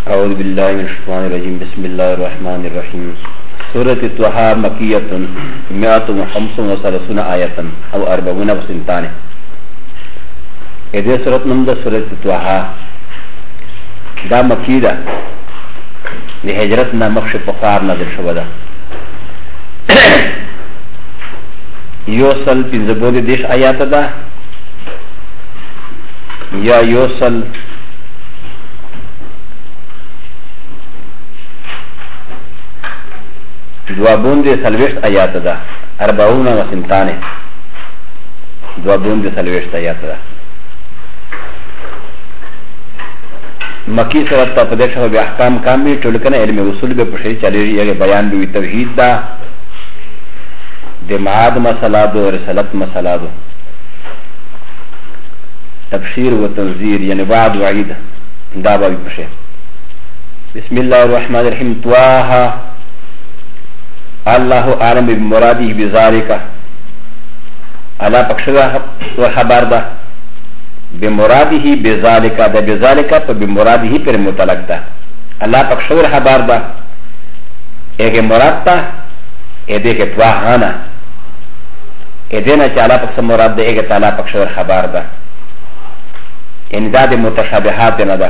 أعوذ بالله من الشيطان الرجيم بسم الله الرحمن الرحيم سورة الطه مكية 135 آية أو 40 وسنتان. إذا سورة نمد سورة الطه دا مكيدة لهجرتنا مخشب فقار نظر شبدا يوصل بنزبود ديش آيات دا یا يوصل دوابون دي سلوشت آيات دا 40 وسنتان دوابون دي سلوشت آيات دا مکی صورت تا پدیش ہو بی احکام کامی ٹولکن علم اصول بی پشی چلی رہی بیان بی توحید دا دی معاد مسئلہ دو رسالت مسئلہ دو تبشیر و تنذیر یعنی وعد وعید دا بی پشی. بسم اللہ الرحمن الرحیم تواہا اللہ عالم بمرادی بذالکا اللہ پکشدہ و خبر دا بمرادی بذالکا دا بذالکا پا بمرادی پر متعلق دا اللہ پکشدہ خبر دا ایک مراد تا ایدے کے تواہانا ایدینا چا اللہ پکس مراد دا ایک تعالی پکشدہ خبر دا یعنی دا دی متشابہات نا دا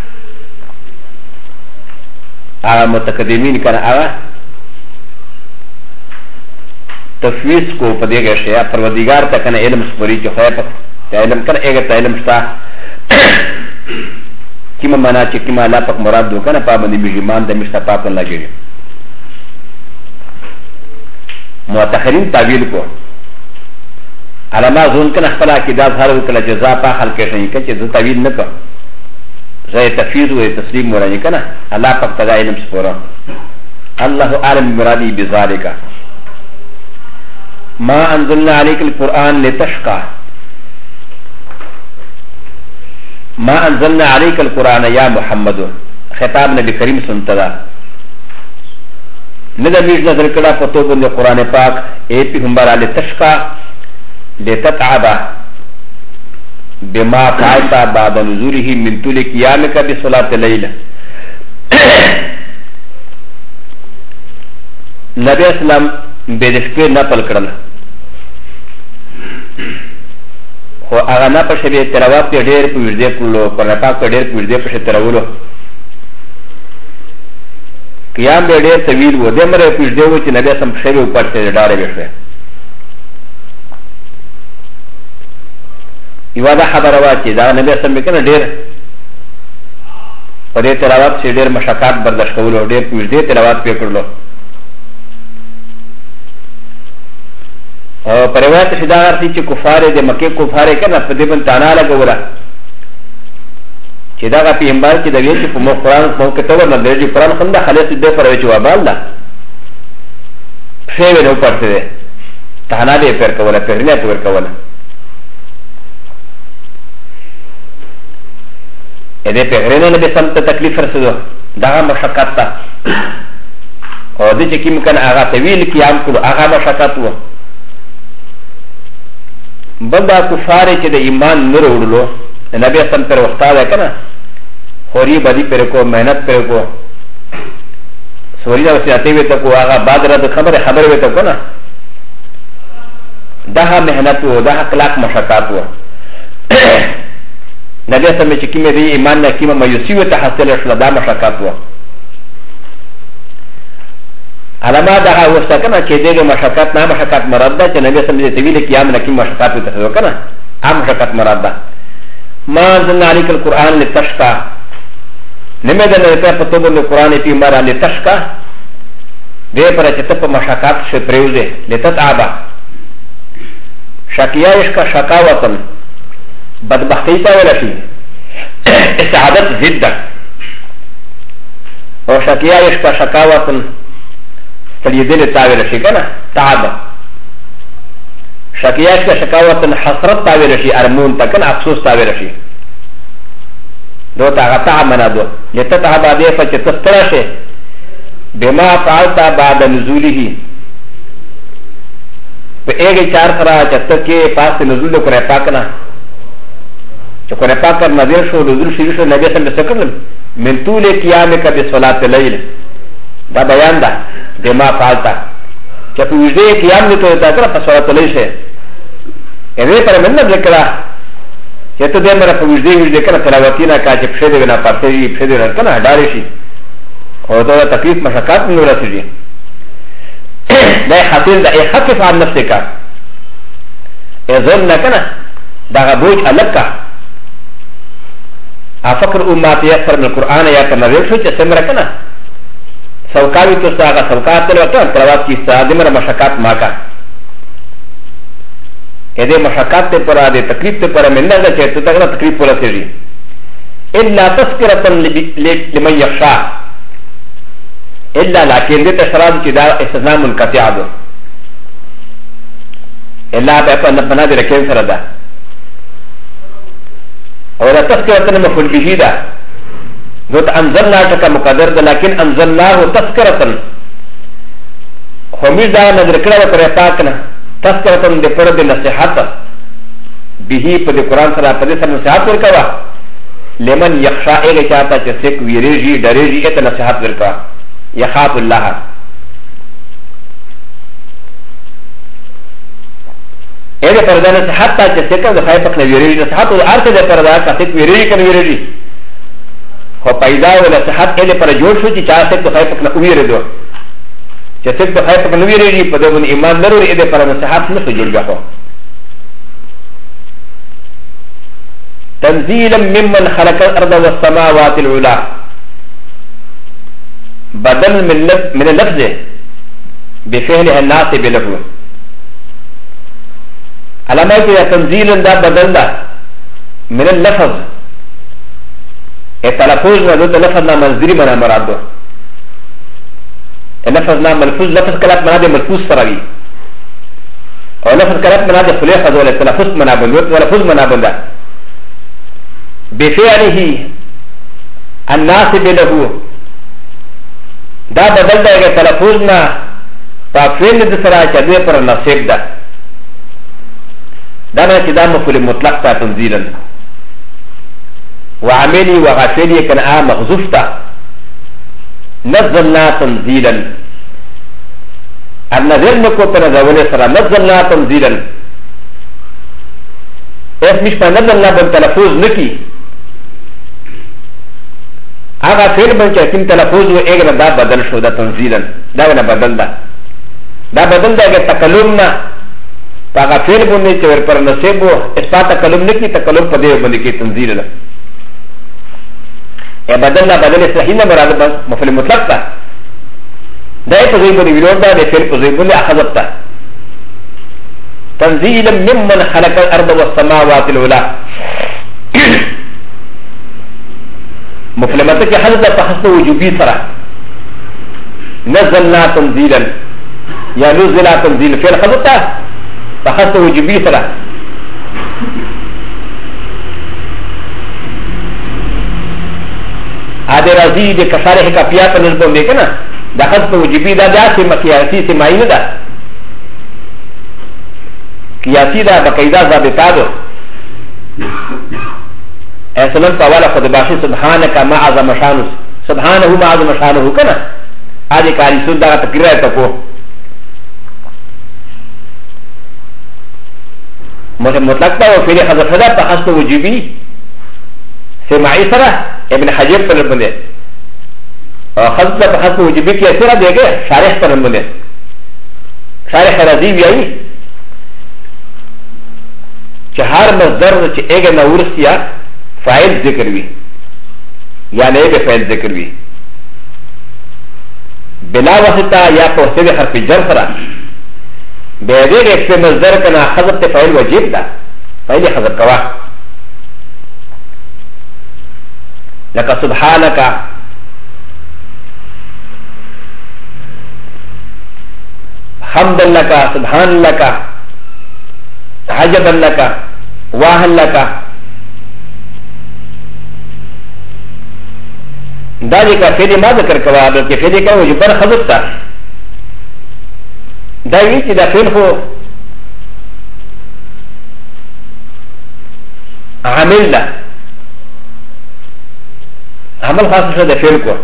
آغا متقدمین کنا آغا تفویض کو پدے گئے شیا پروردگار تا کنا علم سپوری چو خواہ پک علم کنا ایگا تا علم شتا کما منا چی کما اللہ پک مراد دو کنا پابندی بجیمان دا مشتا پاپن لگیری معتخرین تعویل کو علما زون کنا خپلا کی دا ظاہر وکلا جزا پا خل کشنی کن چی زو تعویل نکا زی تفویض و تسلیم مرانی کنا اللہ پک تا علم سپورا اللہ عالم مرادی بذالکا ما انزلنا عليك القرآن لتشقى ما انزلنا عليك القرآن يا محمد خطاب نبی کریم سنتدا ندر میش نظر کڑا پتو بند قرآن پاک اے پیغمبر لتشقى لتتعبا بما فعلت بعد نزوله من طول قيامك بصلاة الليل نبی اسلام بیدشکوی نپل کرل خو اغا نپل شبی تلاوات پی دیر پی وزده کلو قرآن پاک پی دیر پی وزده پشت تلاولو قیام بی دیر طویل و دمر پی وزده و چی نبی اسم شبی اوپر تی داره بیشوی یوا دا خبر وا چی دا نبی اسم بکنه دیر پا دیر تلاوات سی دیر مشاکات برداشت کولو دیر پی وزده تلاوات پی کرلو پر روایت شدا غرطی چی کفار ده مکی کفار کنا پا دیبن تانا لگولا چی دا غا پیغمبر چی دا ویچی پا مو قرآن موقتور ندر جی قرآن خنده خلیص ده پر ویچی وابال دا پشیوی نو پرسه ده تانا ده پر کولا پهرینه پر کولا ایده پهرینه نبی سمت تکلیف رسدو دا غا مشاکت تا او ده چی کم کن آغا طویل کیام کلو آغا مشاکت و بندا کفاره چې د ایمان نه وروړلو نبی اسلام پر وخته ده کنه خوري بدی پر کو مهنت پر کو سوري دا وسیاته وي ته کو هغه بادره د خبر وي ته کنه دا مهنت او دا اخلاق مشقات و نبی اسلام چې کیمه دی ایمان نه کیمه مایوسی و ته حاصل شول دا مشقات و علامات دا وستا کنه چې دغه مشقات نه مشقات مراد ده چې نبی سمجه طویل قیام نه کی مشقات ته څه کنه عام مشقات مراد ده ما انزلنا عليك القرآن لتشقى نمه ده نه په توګه د قرآن په مر لتشقى دې پر چې ته په مشقات شه پریوزه لتتعبا شقیایش کا شقاوتن بدبختی ته ولشي استعادت ضد او شقیایش کا شقاوتن فلیدل تاویل شی کنا تعب شکیاش کا شکاوتن حسرت تاویل شی ارمون تا کنا افسوس تاویل شی دو تا غطا منا دو لتتعب آدیفا چه تسترشه بما فعلتا بعد نزوله پا ایگی چار سرا چه پاس نزول قرآن پاکنا چې قرآن پاک نازل شو نزول شوی شو نبی سم سکرل من طول قيامك بصلاة الليل دا بیان دا دے ما فعلتا چا پی وجدے قیام نے تو تاکرہ پا صلاة الليل شے ایدے پر من نہ ذکرہ چا تو دے مرہ پا وجدے کنا تلاواتینا کا چا پشے دے بنا پرتے جی پشے دے کنا ڈارے شی اور تو تکلیف مشاکات میں نورا سجی دا حاصل دا اخفف عن نفسے کا ظلم نہ کنا دا بوجھ الگ کا افکر امات یکفر من القرآن یا کرنا ویکشو چا سمرا کنا سوکاوی تو ساگا سوکات تلو کنا تلوات کی سادی مرا مشاکات ماکا ایدے مشاکات تے پرا دے تکلیف تے پرا من نگا چاہے تو تکنا تکلیف پورا سیجی الا تذکرتن لمن یخشا الا لیکن دے تشراد چی دا استثناء منقطع دو الا پا بنا دے رکھین سردا اور تذکرتن مفعول به دا ذات انزلنا تک مقدر دا لیکن انزلناه تذکرتن خمیز دا نظر کرا و پر پاکنا تذکرتن دے پر دے نصیحات به پا دے قرآن سرا پا دے سر نصیحات ورکوا لمن یخشا اگه چاہتا چه سک ویریجی ڈریجی ایتا نصیحات ورکوا یخاف اللہ ایده پر دا نصیحات تا چه سکا دا خواهی پکنا ویریجی نصیحات و آرسه ده پر دا سک ویریجی کن ویریجی خو پیدا و نصیحات ایده پر جوڑ شو چه چاہ سک دا خواهی پکنا اویره دو چه سک دا خواهی پکنا ویریجی پا دا من ایمان ضرور ایده پر نصیحات نسو جوڑ گا خو تنزيلا ممن خلق الارض والسماوات العلى بدل من اللفظ بفعلها الناصب له علامات تنزيلا دا بدل دا من اللفظ التلفظ ما دو لفظ نا منزلي منا مراد دو اللفظ نا ملفوظ لفظ كلام منا دي ملفوظ سراوي او لفظ كلام منا دي خليفة ولا تلفظ منا بند ولا لفظ منا بند بفعله الناصب له دا بدل دا اگر تلفظنا پا فعل دسرا چا دوی پر نصیب دا دا نا چی دا مفعول مطلق تا تنزیلا وعملی وغفلی کن آ مغزوف تا نزلنا تنزیلا اب نظر نکو پر نزولی سرا نزلنا تنزیلا اس مش پا نزلنا بن تلفظ نکی آغا فعل بن چاکیم تلفظ و اگر دا بدل شو دا تنزیلا دا ونا بدل دا دا بدل دا اگر تکلم نا پا آغا فعل بنده چور پر نصیب و اس پا تکلم نکی تکلم پا دیو بنده کی تنزیل دا اے بدل نا بدل اصلاحی نا مراد مفعول مطلق تا دا ای پا زوی بنده ویلون دا دا فعل پا زوی بنده اخذب تا تنزیلا ممن خلق الارض والسماوات العلا مفلمته کې حضرت په حسب وجوبي سره نزلنا تنزيلا یا نزل تنزيل فعل حضرت په حسب وجوبي سره اده راضي د کفاره کفیات نسبت به کنه د حسب وجوبي دا داسې مقیاسی سماینه ده قیاسی دا بقیدا ضابطه ده اسلام طوالا خود باشی سبحانك ما عظم شانه سبحانه ما عظم شانه کنا آدی کاری سود دا تقریر تکو مطلق تا و فیلی حضرت خدا پا حسن وجیبی سماعی سرا ابن حجر پر بنده حضرت پا حسن وجیبی کی اثرہ دے گئے شارح پر بنده شارح رضی بیایی چهار مصدر چه اگر نورسیا فاعل ذکر وی یا نئے فاعل ذکر وی بلا واسطہ یا توسط حرف جر سرا بیدیر ایک سے مصدر کنا حذف فاعل واجب دا فاعل حذف کوا لکا سبحانکا حمد لکا سبحان لکا عجب لکا واہن لکا دا دی کا فیدی ما ذکر کوا بلکہ فیدی کا وجہ پر حضرت تا دا یہ چی دا فیل خو عامل دا عمل خاص شو ده فعل کو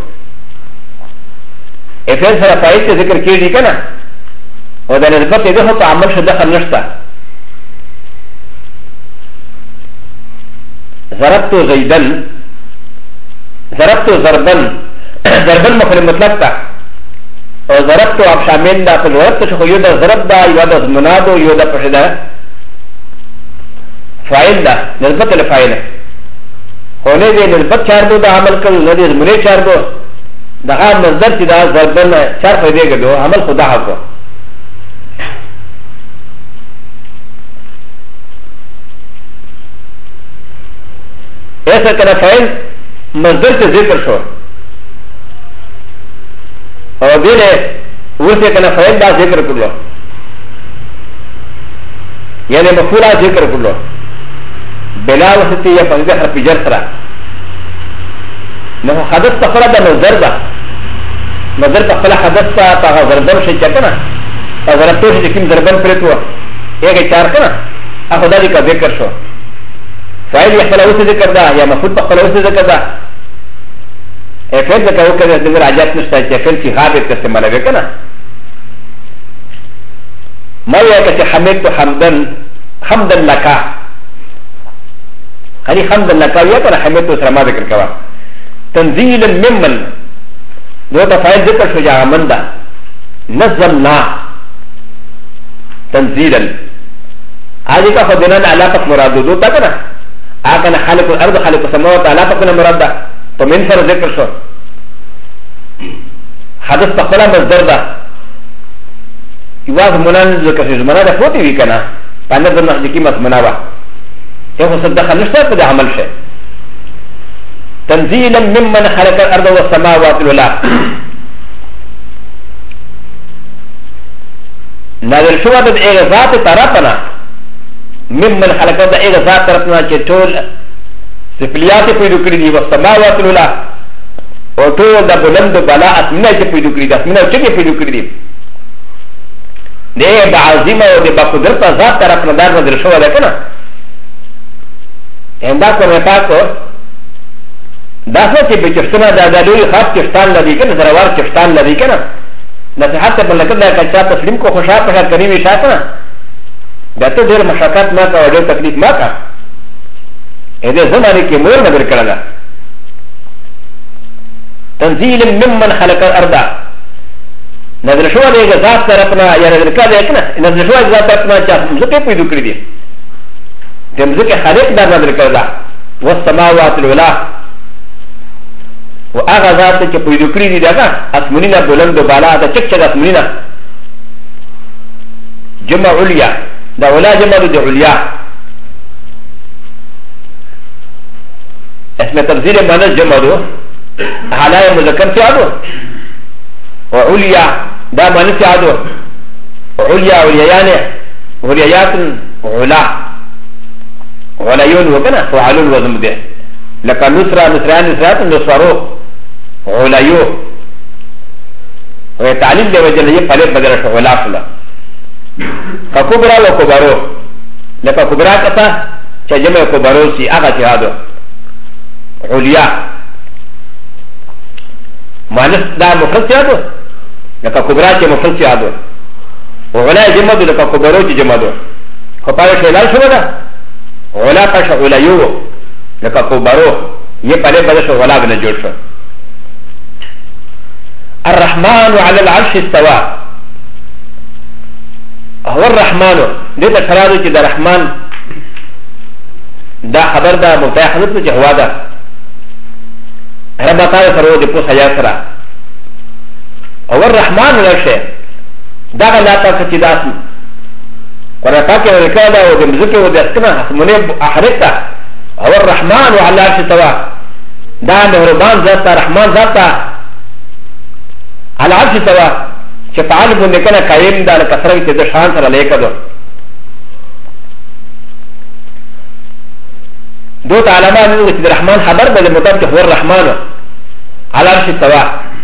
افعل سره فاعل ته ذکر کیږي کنه او د نسبت دې هو په عمل شو دخل نشته ضربت زيدا ضربت ضربا ضربا مفعول مطلق تا او ضربت اب شامل دا په ضربت شو یو د ضرب دا یو د منادو یو د پښدا فاعل دا نسبت له فاعل هونه دې نسبت چار دو د عمل کول نه دې مری چار دو دغه مصدر چې دا ضربن چار فائدې کړو عمل خدا حقو ایسا کنا فائل مصدر سے ذکر شو اور دینے ویسے کنا فائل دا ذکر کرلو یعنی مفعولا ذکر کرلو بلا وسطی یا پنجد حرف جر سرا نحو حدث تخلا دا مصدر دا مصدر تخلا حدث تا پاگا ضربن شئی چکنا اور ضربتو شئی کم ضربن پریتو ایک چار کنا اخدا دی کا ذکر شو فاعل يحصل اوسه ذكر ده يا مفعول تقل اوسه ذكر ده افعل ذكر وكذا ذكر عجات نشتا افعل في غابه تستعمل بكنا ما يكفي حمدت حمدا حمدا لك هذه حمدا لك يا حمدت سرما ذكر كوا تنزيلا ممن دو فاعل ذكر شجاع من ده نزلنا تنزيلا هذه كفدنا علاقه مراد دو تكنا اكن خالق الارض خالق السماوات على فكنا مراد فمن سر ذكر شو حدث تقلا مصدر ده يواز منان ذكر شو مناد فوتي وي كنا پانا دنا دکی مت مناوا یہ ہو صدق نشتا تے عمل شے تنزيلا ممن خلق الارض والسماوات العلى نازل شو د ایک ذات طرفنا ممن خلق د ایک ذات طرفنا چې ټول سفلیات پیدا کړی دي والسماوات العلى او ټول د بلند بلا اسمنه چې پیدا کړی دي اسمنه چې پیدا کړی دي ده بعظيمه او د بقدرت ذات طرفنا دار نازل شو ده کنه اندا کومه پاکو دا څه چې بچستانه د ادلوی خاص چشتان لري کنه زراوار چشتان لري کنه نصيحت په لکه دا کچا تسلیم کو خوشا په کریمي شاتنه دا ته ډېر مشقت ما کا او ډېر تکلیف ما کا اې دې زمانه کې مور نظر کړل تنزيل ممن خلق الارض نظر شو دې ذات طرفنا یا نظر کړه کنه نظر شو ذات طرفنا چې مزه پیدا کړی دي د مزه خالق دا نظر کړل والسماوات العلى و هغه ذات چې پیدا کړی دي دا اسمنینا بلند بالا دا چک چک اسمنینا جمع علیا دا ولا جمع د علیا اسم تفضیل معنی جمع دو حالای مذکر سے آدو و علیا دا معنی سے آدو علیا علیان علیات علا غلیون وکنا فعلون وزم ده لکا نصرا نصران نصرات نصرو غلیو و تعلیل دے وجہ یہ پلے بدر شو غلا فلا کا کبرا و کبرو لکا کبرا کتا چا جمع کبرو سی آغا چهادو علیا مانس دا مفرد چهادو لکا کبرا چه مفرد چهادو و غلا جمع دو لکا کبرو چه جمع دو خپاوش غلال شو دا غلا پاش غلیو لکا کبرو یہ پلے بدر شو غلا بنا جوڑ شو الرحمن على العرش استوى هو الرحمن ديتا شرادو چه دا رحمن دا خبر دا مبتاع حضرت چه هوا دا ربا تاوی فرو دي پوس حیات سرا هو الرحمن لشه دا غلاتا کچه دا اسم قرآن پاکی ورکا دا و دمزکی و دستنا اسمونه احرکتا هو الرحمن على العرش استوى دا مهربان ذاتا رحمن ذاتا على عرش سوا چې فعال باندې کنه قائم ده لکثره چې د شان سره لیکه دو دوت علامات دي چې الرحمن خبر به مطابق هو الرحمن على عرش سوا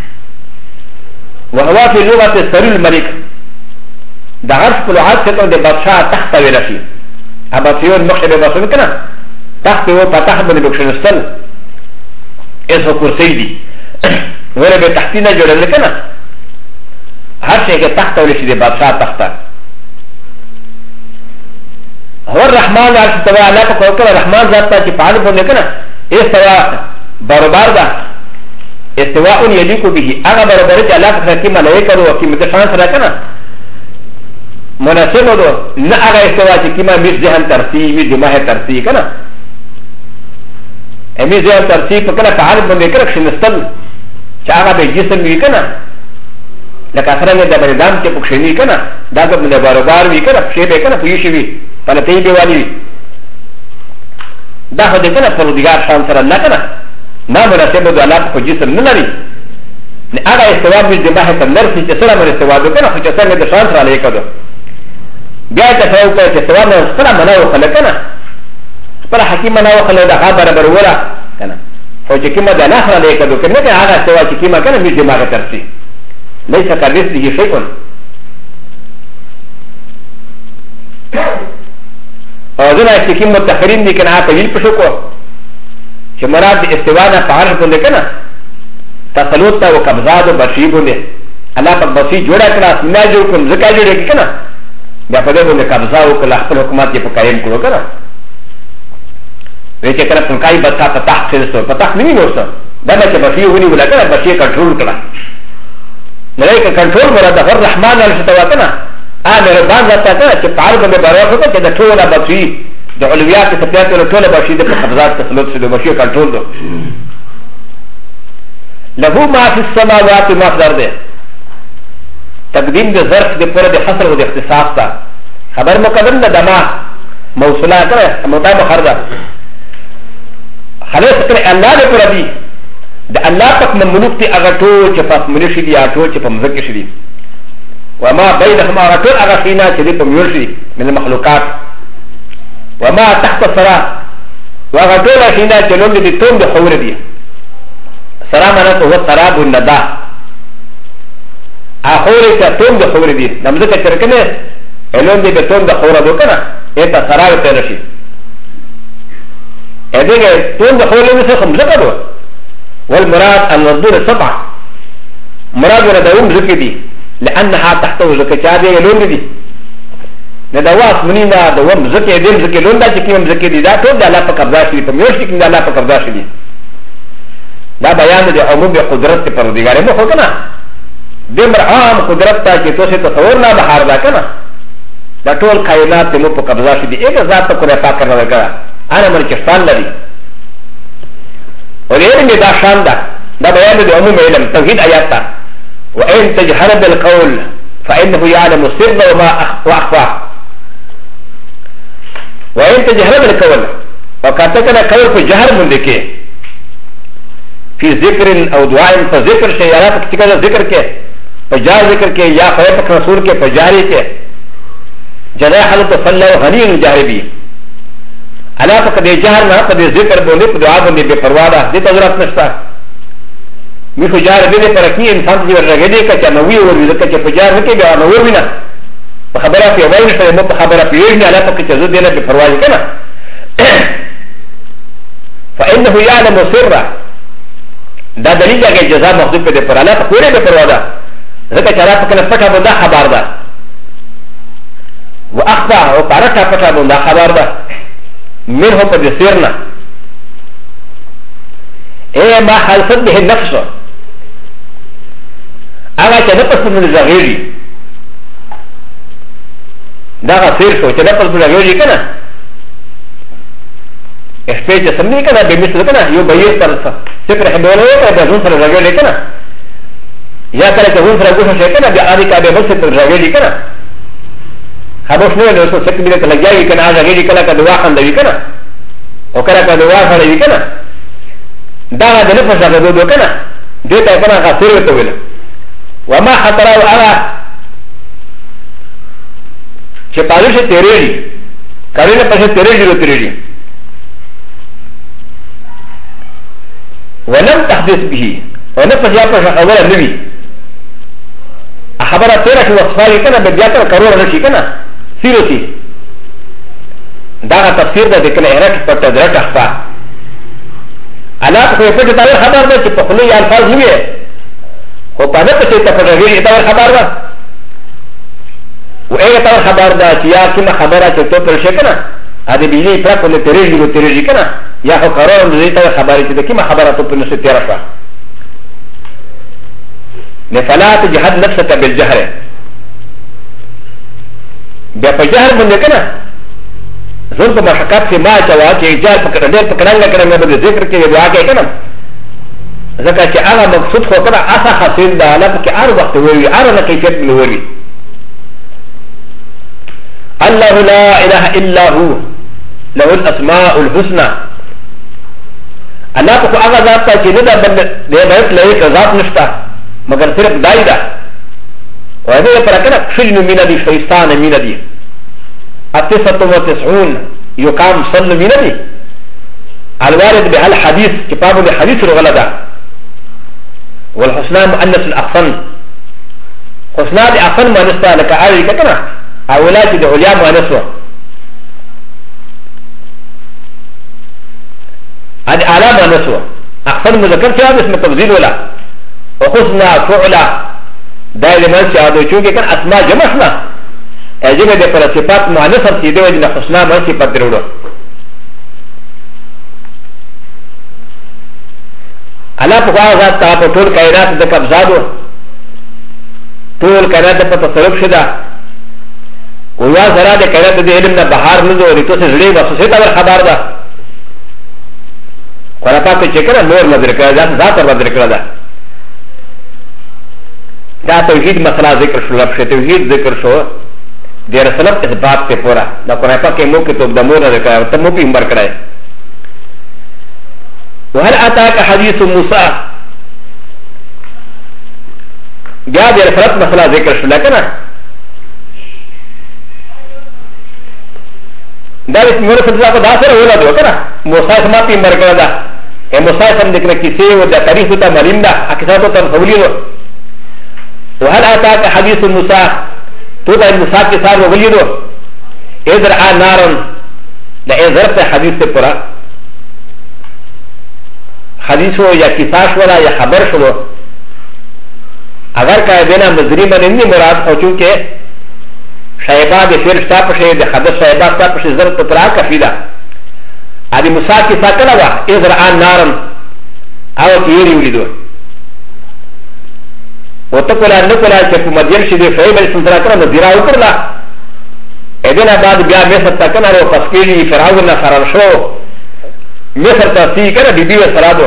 وهو في لغه السرير الملك ده عرش په لغت کې د بادشاہ تخت ویل شي ابا فيون مخه به وسو کنه تخت او فتح باندې بخښنستل اسو کرسی دی ولی به تختی نه جوړل کنه هر شي کې تخت ولشي د بادشاہ تخت هو الرحمن عرش توا الله په کوکل رحمان ذات ته چې پاله باندې کنه استوا برابر ده استواء يليق به هغه برابر چې الله په کې ملائکه او کې متشان سره کنه مناسب ده نه هغه استوا چې کیما مش ذهن ترتیب دماغ ترتیب کنه امي ذهن ترتیب په کنه فعال باندې کړه چې نستل چې هغه به جسم وی کنه لکه څنګه د بردام چې پښینی کنه دا د برابر وی کنه شی به کنه پوي شي وی پلتې دی والی دا هدا کنه په دیګار شان سره نه کنه ما مناسب د الله په جسم نه لري نه هغه استواب د دماغ ته نرسي چې سره مر استواب کنه خو چې څنګه د شان سره لیکدو بیا ته څو ته چې استواب نه سره منو خلکنه پر حکیم منو خلک دا برابر ولا کنه خو چې کیما د الله سره لیکدو کنه هغه استواب چې کیما کنه د دماغ ترسي ليس كمثله شيء وزنا استكيم متخرين دي كان عاقلين بشكو شمرات استوانا فعرش بنده كنا تسلوطا وكبزاد وبشي بنده الله پاک بسي جوڑا كنا اسمنا جوڑ كن زكا جوڑا كي كنا بیا پده بنده كبزا وكلا اخفل حكومات دي پاقايم کرو كنا ويچه كنا پنکائی بسا پتاق سلسو پتاق نمی نوستا دانا چه بسي ونی ولا كنا بسي کنٹرول كنا نلاقي کنټرول ورته هر رحمان له شتواتنا امر باندې ذاته ته چې پار باندې باور وکړي چې د ټوله بچي د علویات ته پیاته له ټوله بچي د قبضات تسلط شوه بچي کنټرول دو له ما فی السماوات ما فی الارض تقدیم د ظرف د پر د حصر او د اختصاص ته خبر مقدم د دما موصله کړه مطابق خردا خلاص کړه الله دې پر دی د الله پاک مملوک تی هغه ټول چې په منشي دي ټول چې په مزکه شي وما بينهما هغه ټول هغه فينا چې په منشي من المخلوقات وما تحت الثرى وهغه ټول فينا چې لوند دي توم د خور دي سرا معنا هو سراب الندى اخور ته توم د خور دي نمزه چرکنه لوند دي توم د خور دو کنه اته سراب ته رشي اې دغه توم د خور له څه مزکه دو والمراد أن النظور السبعة مراد ولا دوم زكدي لأنها تحتوي زكاة لون دي ندواس منينا دوم زكاة دين زكاة لون دا جكيم زكدي دا تو دا لا فقبضاش دي فميوش دي دا لا فقبضاش دي دا بيان دي عموم بقدرت پر دیگاره مو خوکنا دمر عام قدرت تا چه تو سے تصور نا بحار دا کنا دا طول کائنات مو پر قبضاش دي ایک ذات تا کنه پاک کرنا دا انا من چشتان لدي ولكن دا شان دا بيان دي عموم علم توحيد آيات وإن تجهر بالقول فإنه يعلم السر وما وأخفى وإن تجهر بالقول وكاتكنا قول في جهر من ذكي في ذكر أو دعاء فذكر شيئات كتكنا ذكر كي فجار ذكر كي يا خيبك رسول كي فجاري كي جناح حلط صلى غني جاربي الله پاک دې جهر نه په دې ذکر باندې په دعا باندې بے پروا ده دې ضرورت نشته می خو جار دې پر کې انسان دې ورغېدې کچا نو وی ور دې کچا په جار نه کې بیا نو ور وینا په خبره په وای نشته مو په خبره په یې نه الله پاک چې دې نه بے پروا دي کنه فانه يعلم سر دا دلیل دی جزاء مخدوب دې پر الله پاک پورې بے پروا ده ځکه چې الله پاک نه پټه بنده خبر ده واخفى او پارټه پټه بنده خبر ده منه قد سيرنا ايه ما حلفت به النفس اغا چه نفس من الزغيري داغا سير شو چه نفس من الزغيري كنا اشپي چه سمني كنا بمثل كنا يو بيس پر سفر حبوله كنا بزون سر الزغيري كنا یا کله چه زون سر گوشن شو كنا بیا آدي کابه بل سر الزغيري كنا خاموش نه نو څه څه دې ته لګیاوي کنه هغه غېږي کله کله دوا خندوي کنه او کله کله دوا خړوي کنه دا د نفس هغه دوه کنه دې ته کنه هغه سیر ته ویل وما خطروا على چې پالیش تیرېږي کله نه پښه تیرېږي ولم تحدث به ونفس يا پښه خبره نوي خبره تیرې شو وصفه کنه بیا تر کارونه نشي کنه سيروسي دا تفسير ده كنا هناك فتدرك أخفى انا خو په دې ډول خبر ده چې په خلو یا الفاظ نه وي خو په دې څه ته په دې ډول خبر ده و ايه ډول خبر ده چې یا کومه خبره چې ته پر شي کنه ا دې بيلي پر په تیرېږي کنه یا خو قرار دې ته خبره چې کومه خبره ته په نس تیر شوه نفلا تجهد نفسك بالجهر بیا په جهر باندې کنه زون په مشقات کې ما چوا چې جهل پکړه ډېر پکړنګ کړنګ به ذکر کې دعا کې کنه ځکه چې هغه مقصود خو کنه اسا حاصل ده علاوه کې هر وخت وي هر نه کیفیت ملوري الله لا اله الا هو له الاسماء الحسنى الله کو هغه ذات چې نه ده بند دې بیت لایق ذات نشته مگر صرف دای ده و هذا پر کنه شجن من دي شیطان من دي اتسط و تسعون يقام صل من دي الوارد بالحديث كتاب الحديث الغلطة والحسنى مؤنث الاحسن حسنى الاحسن ما نسبه لك عليك كنا اولاد العليا مؤنثه هذه اعلى مؤنثه احسن مذكر في هذا اسم تفضيل ولا وحسنى فعلا دائما من سيادو چونکہ کن اسماء جمعنا اجبه دے پر صفات مؤنثه سیدے وجنا حسنى من صفات درودو الله په هغه ذات ته په ټول کائنات د قبضادو ټول کائنات په تصرف شدا او یا زرا د کائنات د علم نه بهار نه زوري ته زړې وسوسه ته خبر ده قرآن په چې کړه نور نظر کړه ذات نظر کړه دا توحید مسله ذکر شو لفظ توحید ذکر شو د رسالت اثبات ته پورا دا قرآن په کې مو کې تو د مور نه کړه ته مو په امر کړه وهل اتاك حديث موسى جاء د رسالت مسله ذکر شو لکه دا اسم نور څه ځکه دا سره ولا دوه کنه موسی سم په امر کړه دا موسی سم د کیسه او د تاریخ ته معلوم ده اکثر ته تفویل وهل اتاك حديث موسى تو دا موسى کے ساتھ ولیدو ادر ا نارن دا ادر سے حدیث سے پورا حدیث ہو یا قصاص ولا یا خبر شو اگر کا دینا مزری من نہیں مراد ہو چونکہ شیبہ دے پھر شاپ سے دے حدث شیبہ شاپ سے ضرورت ترا کفیلا ادی موسى کے ساتھ کلا ادر ا نارن او تیری ولیدو وتقول ان نقول ان مدين شدي فايم السلطان كان مديرا وكرلا اذن بعد بيا مصر تكن على فسكيلي فرعون فرنشو مصر تسي كان بيبي وسرادو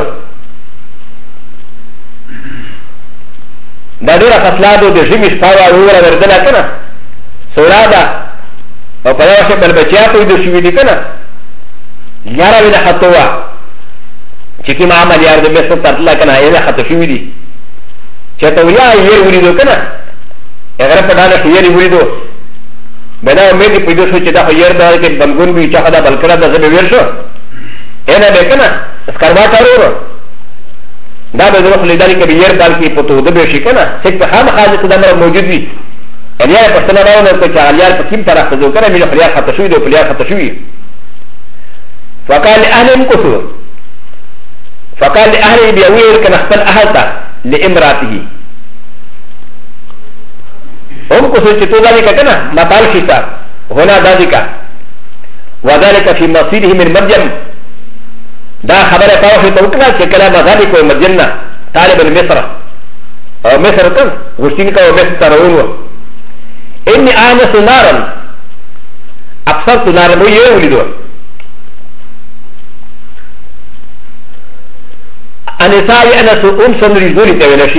دادورا فسلادو دي جيمي شپاوا وورا وردنا كنا سورادا او پداوش بلبچيا کوئی دو شوي دي كنا يارا ويدا خطوا چكي ما عمل يار دي مصر تطلع كنا ايضا خطو شوي دي چته ویا یې ولیدو کنه هغه په ډاله کې یې ولیدو بنا مې دې پیدا شو چې دا یې دا کې بلګون وی چې دا بلکړه د زبې ور شو انا به کنه اسکروا کارو دا به روح لیدل کې یې دال کې پتو د به شي کنه څه په خام خاصه د امر موجود وي ایا په څنګه راوونه چې الیار په کوم طرف ته کنه مې خلیار خطا شوی دی خلیار خطا شوی فقال اهلهم كثر فقال اهل بيوير كان خپل اهل ته لامراته هم كسر ذلك كنا مطال شيطان هنا ذلك وذلك في مصيره من مرجم دا خبر توفي توكلا كلام ذلك ومرجمنا طالب مصر او مصر كان وشتينك ومصر ترونه اني انس نارا ابصرت نارا مو يولدو انساي انا سوم سنري زوري تولشي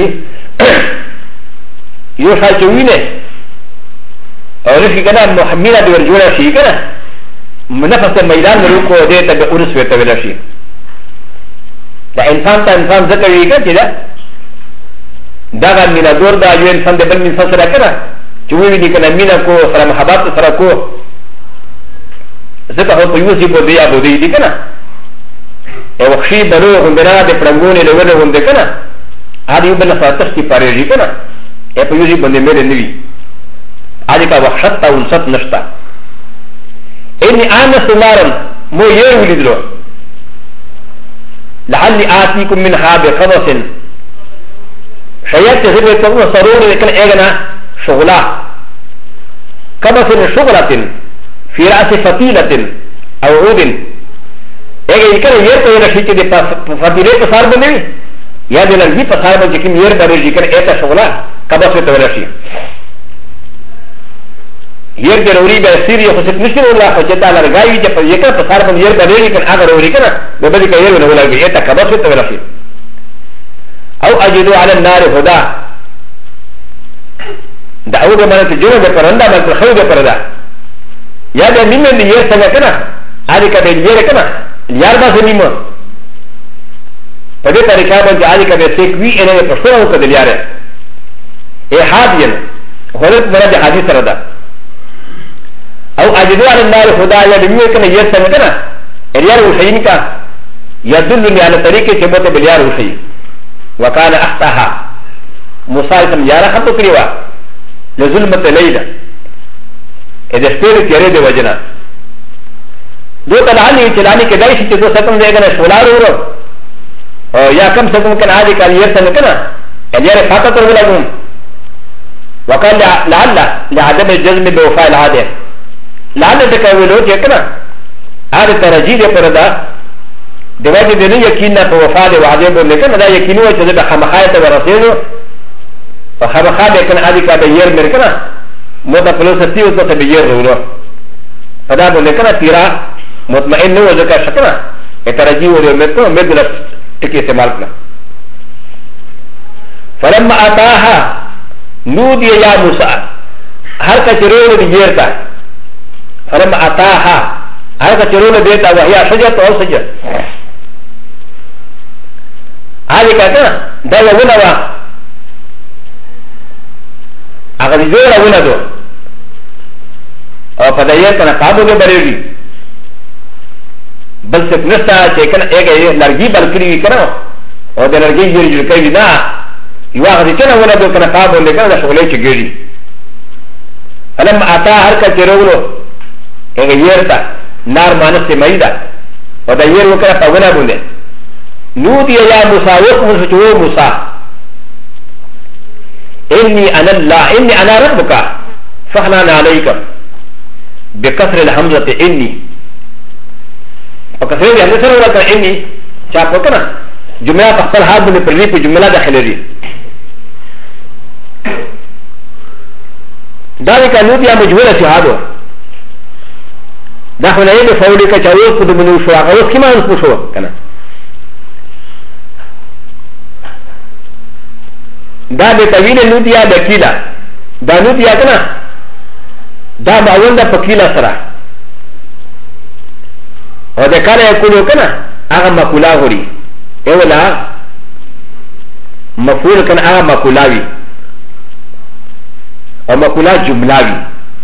يوشا جوينه او رشي كنا محمينا دور جولا شي كنا منفس الميدان ملوكو دي تبع انس وتولشي دا انسان تا انسان ذكر يكا كده داغا مينا دور دا يو انسان دي بل من سنسرا كنا جويني دي كنا مينا كو سرا محبات سرا كو ذكر هو يوزي بو دي ابو دي كنا او خشي برو غندنا دي پرنگوني لغنه غنده كنا هذه يبنى فاتشتي پاريجي كنا اے په یوزي باندې مې نوي اځه کا وحشت او انصت نشتا اني انس نارن مو یې ولیدلو لعلي آتيكم منها بقبس شيئت زبتم سرور لكن اغنى شغلا قبس شغلة في رأس فتيلة او عود اغا يكن يرتو رشيك دي فتيلة پسار بنوي يا دي لنجي پسار بن جكم ير برجي كن ايتا شغلا قبس تورشي ير دي روري بي سيري خسك نشن الله فجتا لرغاوي جب يكن پسار بن ير برجي كن اغا روري كن ببدي كن ير ونولا بي ايتا قبس تورشي او اجدوا على النار هدى دا او دا مانت جنو دا پرندا مانت خو دا پردا یا دا نیمن یر سنگا کنا آلی کا بین یر کنا یار با سنیم پا دے طریقہ من جا آلی کا بین سیکوی انہیں پشتنا ہوکا دل یار ہے اے حادین خودت مرد حادی سردا او اجدوا على النار هدى یا دا نیمن کنا یر سنگا کنا اریار وشین کا یدلنی علی طریقے چبوت بلیار وشین وكان اختها مصالحا يارا خطو كريوا لظلمة ليلة اذا اشتري تيري وجنا دو تلعني تلعني كدايش تدو سكن ديگنا شولار ورو يا كم سكن كان عادي كان يرسل كنا اليار فاتت ولغم وقال لعل لعدم الجزم بوفاء العاده لعل تكاولوت يكنا هذا ترجيد فردا دواجه د نه یقینا په وفا د وعده باندې کنه دا یقیني و چې د خامخای ته ورسېنو په خامخا د کنه ادي کا د ير مر کنه مو د فلسفي او ته به ير ورو فدا باندې کنه تیرا مطمئن نو ځکه شکره اترجی و د مته مدل ټکی استعمال کړه فلما اتاها نودي يا موسى هر کچرو د ير تا فلما اتاها هر کچرو د دیتا وهي شجره او شجره هذه كذا ده يقولنا وا أغلى جورا يقولنا دو أو فدايا كنا كابو ده بريري بل سكنستا كنا إيه نرجي بالكري كنا أو ده نرجي يرجع كذي نا يواجه كنا ولا دو كنا كابو ده كنا شغله تجري فلما أتى هركا تروله إيه يرتا نار مانس مايدا وده يرو كنا فونا بونه نودي يا موسى وقم سجوا موسى إني أنا الله إني أنا ربك فخلنا عليك بكسر الحمزة إني وكسر الحمزة سنورة إني شاك وكنا جملة تختل هذا من البريد جملة داخل ري ذلك نودي مجهولة شهاده داخل أيه بفولك شاوز قد منو شو أغوث كما أنسو شو كنا دا د طویل نودیا د کیلا دا نودیا کنه دا معول د پکیلا سره او د کله یکونو کنه هغه مقولا غوري اولا مفعول کنه هغه مقولاوي او مقولا جملاوي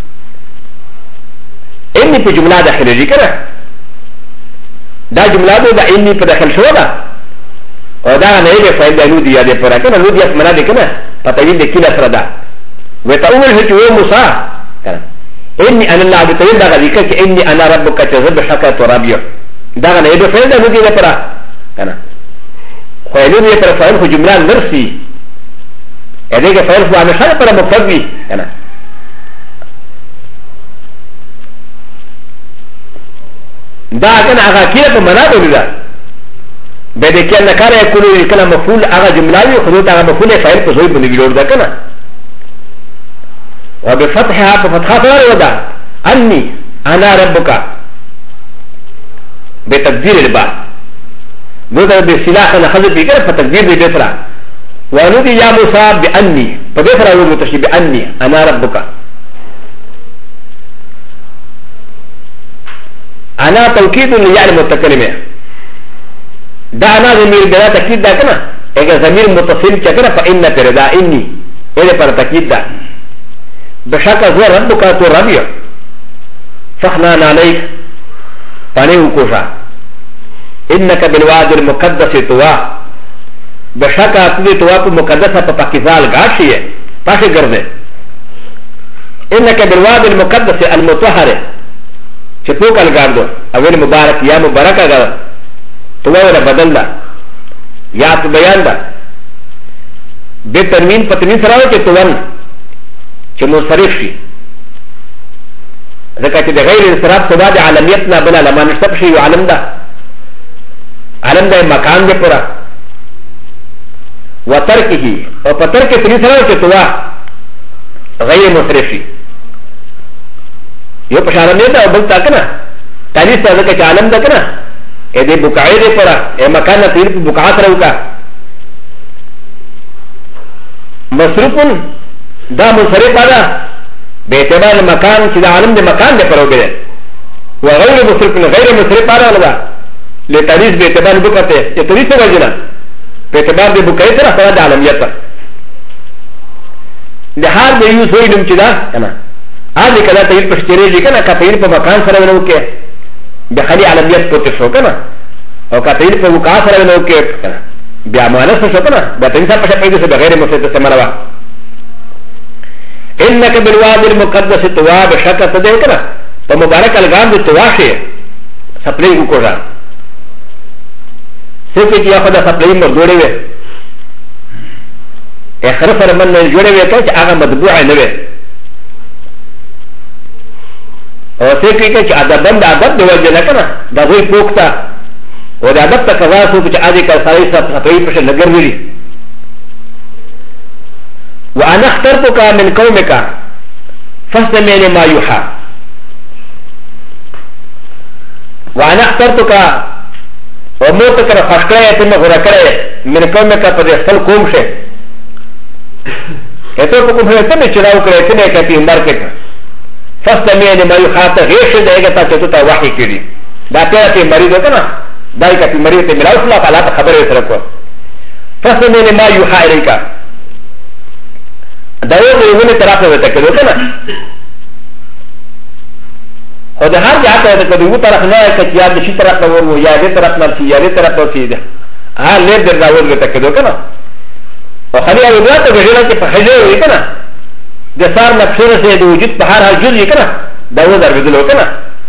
اني په جمله داخله دي کنه دا جمله ده اني په داخل شو ده او دا نه یې فایل د نودیا د پر کنه نودیا په معنا دي کنه په طویل د کیلا سره ده وتاول هچو موسی کنه اني انا الله بتويل دا غدي كه اني انا ربك تزب حكا ترابيو دا نه يد فعل دا نودي لپاره کنه خو له دې پر فعل خو جمله نرسي اده کې فعل خو همیشه پر مفعول کنه دا کنه هغه کې په معنا دی دا به دې کې نه کار یې کله مفعول هغه جمله وي خو دا هغه مفعول فعل په زوی باندې ویلور ده کنه وبفتحها ففتحها ودا أني أنا ربك بتقدير الباء نقدر بسلاح نخذ بكرة فتقدير ببسرة ونودي يا موسى بأني فبسرة ومتشي بأني أنا ربك أنا توكيد ليعلم التكلمة دا أنا ضمير بلا تكيد دا كنا إذا ضمير متصل كنا فإن فردا إني إذا پر تكيد دا بشكل هو ربك تو ربيع فخنا عليك فانيه كوشا انك بالواد المقدس توا بشكل تدي توا مقدسه فباكيزال غاشيه پاشي گرده انك بالواد المقدس المطهر چپوک الگاردو اول مبارك يا مبارك اگر توا ولا بدل یا تو بیان دا بے تنوین پا تنوین سراو چه توان چه منصرف شی ذکر چه ده غیر انصراف سوا ده عالمیتنا بلا لما نشتب شی عالم دا عالم دا مکان ده پورا و ترکی و پا ترک تنوین سراو چه توا غیر منصرف شی یو پش عالمیت دا و بلتا کنا تانیس تا ذکر چه عالم دا کنا ا دې بقعه دې پره ا مکان نه تیر په بقعه سره وکا مصروف دا منصرف ده به اعتبار مکان چې د عالم د مکان دې پره وګړي و غیر مصروف غیر مصرف ده نه لتاریخ به اعتبار بقعه چې تاریخ څه وجنه په اعتبار د بقعه سره سره د عالمیت د حال به یو سوی نوم چې دا کنه هغه کله تیر په شتري کنه کا تیر په مکان سره ونه وکي بخلي عالميات بوتشو كنا او كاتيل في وكاسر من اوكي كنا بيعمل شو كنا بتنسى بشكل بيدس بغير مسجد سمروا انك بالوادي المقدس تواب شكا تدين كنا فمبارك الغام بالتواشي سبلي وكوجا سيكي ياخذ سبلي مردوري وي اخر فرمان جوړي وي ته چې هغه مطبوع نه وي او سيكي چې ادب د ادب دی وجه نه کنه دا وی پوکتا او د ادب ته قضا سو چې اځي کا سړی صفوي په لګر ویلي وانا اخترتك من قومك فاستمع لما يوحى وانا اخترتك وموتك فاشكرا يتم غركرا من قومك قد يحصل قوم شيء اتو کو په ته چې راو کړی ته نه کتي مارکیټ فاستمع لما يوحى ته غیر دې هغه ته ته وحي کړي دا ته مریض کنه دای کتي مریض ته ملاو الله تعالی خبره سره کو فاستمع لما يوحى اليك دا یو ونه طرفه وته کړو کنه خو د هر ځای ته د یو طرف نه کچ یا د شي طرف نه ورو یا د طرف نه شي یا د طرف نه شي ها لې د راوړ وته کړو کنه او خلي او بیا ته غیر ته په حجه وي کنه د سار نفسره سي د وجود په هر جز یې کنه دا و در بدلو کنه